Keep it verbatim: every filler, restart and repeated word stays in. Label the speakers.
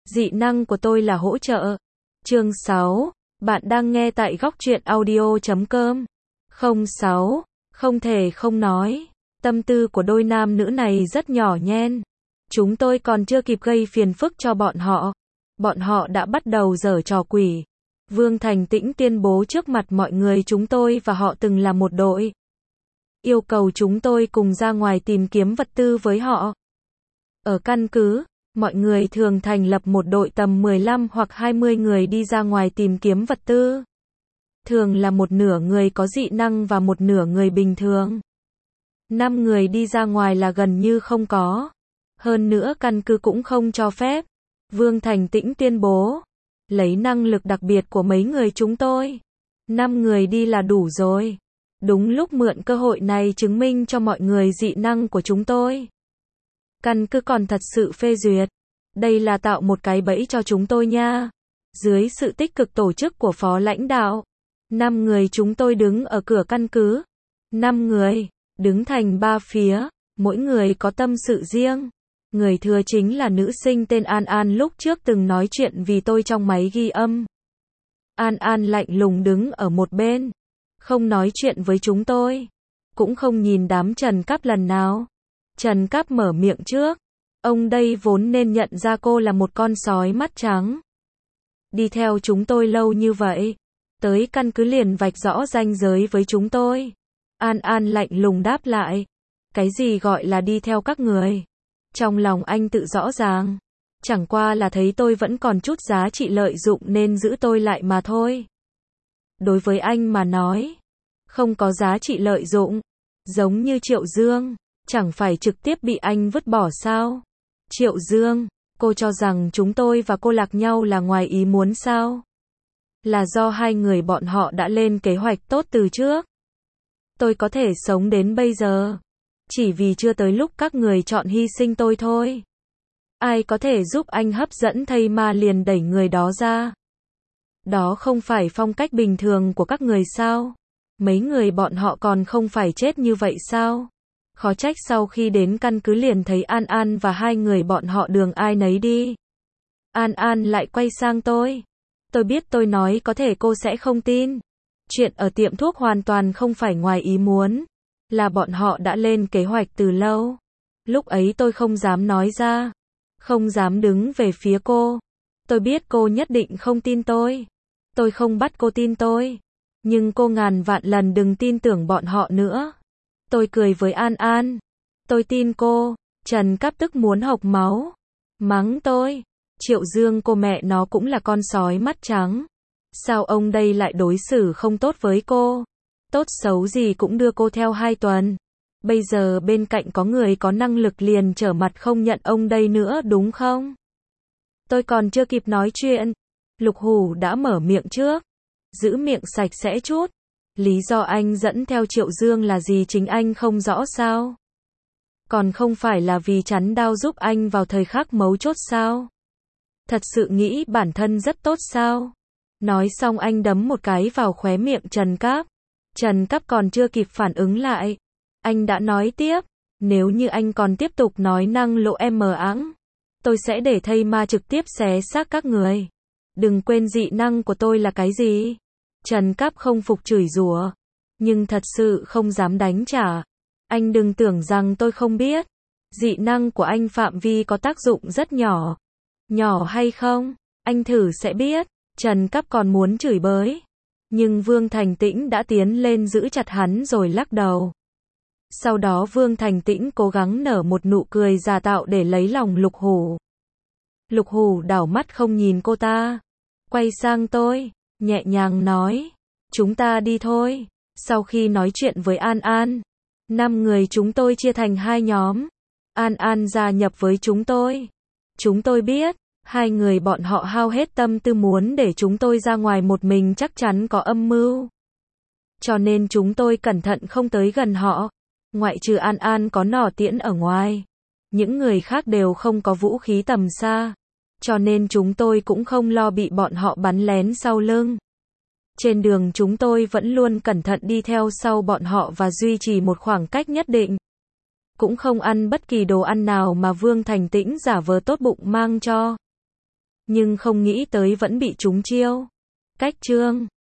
Speaker 1: Dị năng của tôi là hỗ trợ. Chương sáu. Bạn đang nghe tại góc truyện audio chấm com. không sáu. Không thể không nói. Tâm tư của đôi nam nữ này rất nhỏ nhen. Chúng tôi còn chưa kịp gây phiền phức cho bọn họ. Bọn họ đã bắt đầu giở trò quỷ. Vương Thành Tĩnh tuyên bố trước mặt mọi người chúng tôi và họ từng là một đội. Yêu cầu chúng tôi cùng ra ngoài tìm kiếm vật tư với họ. Ở căn cứ, mọi người thường thành lập một đội tầm mười lăm hoặc hai mươi người đi ra ngoài tìm kiếm vật tư. Thường là một nửa người có dị năng và một nửa người bình thường. Năm người đi ra ngoài là gần như không có. Hơn nữa căn cứ cũng không cho phép. Vương Thành Tĩnh tuyên bố, lấy năng lực đặc biệt của mấy người chúng tôi, năm người đi là đủ rồi. Đúng lúc mượn cơ hội này chứng minh cho mọi người dị năng của chúng tôi. Căn cứ còn thật sự phê duyệt. Đây là tạo một cái bẫy cho chúng tôi nha. Dưới sự tích cực tổ chức của phó lãnh đạo, năm người chúng tôi đứng ở cửa căn cứ. Năm người, đứng thành ba phía, mỗi người có tâm sự riêng. Người thừa chính là nữ sinh tên An An lúc trước từng nói chuyện vì tôi trong máy ghi âm. An An lạnh lùng đứng ở một bên, không nói chuyện với chúng tôi, cũng không nhìn đám Trần Cáp lần nào. Trần Cáp mở miệng trước. Ông đây vốn nên nhận ra cô là một con sói mắt trắng. Đi theo chúng tôi lâu như vậy, tới căn cứ liền vạch rõ ranh giới với chúng tôi. An An lạnh lùng đáp lại. Cái gì gọi là đi theo các người? Trong lòng anh tự rõ ràng. Chẳng qua là thấy tôi vẫn còn chút giá trị lợi dụng nên giữ tôi lại mà thôi. Đối với anh mà nói, không có giá trị lợi dụng. Giống như Triệu Dương, chẳng phải trực tiếp bị anh vứt bỏ sao? Triệu Dương, cô cho rằng chúng tôi và cô lạc nhau là ngoài ý muốn sao? Là do hai người bọn họ đã lên kế hoạch tốt từ trước. Tôi có thể sống đến bây giờ, chỉ vì chưa tới lúc các người chọn hy sinh tôi thôi. Ai có thể giúp anh hấp dẫn thây ma liền đẩy người đó ra. Đó không phải phong cách bình thường của các người sao? Mấy người bọn họ còn không phải chết như vậy sao? Khó trách sau khi đến căn cứ liền thấy An An và hai người bọn họ đường ai nấy đi. An An lại quay sang tôi. Tôi biết tôi nói có thể cô sẽ không tin. Chuyện ở tiệm thuốc hoàn toàn không phải ngoài ý muốn. Là bọn họ đã lên kế hoạch từ lâu. Lúc ấy tôi không dám nói ra. Không dám đứng về phía cô. Tôi biết cô nhất định không tin tôi. Tôi không bắt cô tin tôi. Nhưng cô ngàn vạn lần đừng tin tưởng bọn họ nữa. Tôi cười với An An. Tôi tin cô. Trần Cáp tức muốn hộc máu. Mắng tôi. Triệu Dương cô mẹ nó cũng là con sói mắt trắng. Sao ông đây lại đối xử không tốt với cô? Tốt xấu gì cũng đưa cô theo hai tuần. Bây giờ bên cạnh có người có năng lực liền trở mặt không nhận ông đây nữa đúng không? Tôi còn chưa kịp nói chuyện. Lục Hủ đã mở miệng trước. Giữ miệng sạch sẽ chút. Lý do anh dẫn theo Triệu Dương là gì chính anh không rõ sao? Còn không phải là vì chắn đao giúp anh vào thời khắc mấu chốt sao? Thật sự nghĩ bản thân rất tốt sao? Nói xong anh đấm một cái vào khóe miệng Trần Cáp. Trần Cáp còn chưa kịp phản ứng lại. Anh đã nói tiếp. Nếu như anh còn tiếp tục nói năng lộ em mờ ẵng, tôi sẽ để thây ma trực tiếp xé xác các người. Đừng quên dị năng của tôi là cái gì? Trần Cáp không phục chửi rủa, nhưng thật sự không dám đánh trả. Anh đừng tưởng rằng tôi không biết. Dị năng của anh phạm vi có tác dụng rất nhỏ. Nhỏ hay không? Anh thử sẽ biết. Trần Cáp còn muốn chửi bới. Nhưng Vương Thành Tĩnh đã tiến lên giữ chặt hắn rồi lắc đầu. Sau đó Vương Thành Tĩnh cố gắng nở một nụ cười giả tạo để lấy lòng Lục Hủ. Lục Hủ đảo mắt không nhìn cô ta. Quay sang tôi, nhẹ nhàng nói. Chúng ta đi thôi. Sau khi nói chuyện với An An, năm người chúng tôi chia thành hai nhóm. An An gia nhập với chúng tôi. Chúng tôi biết, hai người bọn họ hao hết tâm tư muốn để chúng tôi ra ngoài một mình chắc chắn có âm mưu. Cho nên chúng tôi cẩn thận không tới gần họ. Ngoại trừ An An có nỏ tiễn ở ngoài. Những người khác đều không có vũ khí tầm xa. Cho nên chúng tôi cũng không lo bị bọn họ bắn lén sau lưng. Trên đường chúng tôi vẫn luôn cẩn thận đi theo sau bọn họ và duy trì một khoảng cách nhất định. Cũng không ăn bất kỳ đồ ăn nào mà Vương Thành Tĩnh giả vờ tốt bụng mang cho. nhưng không nghĩ tới vẫn bị trúng chiêu. Cách chương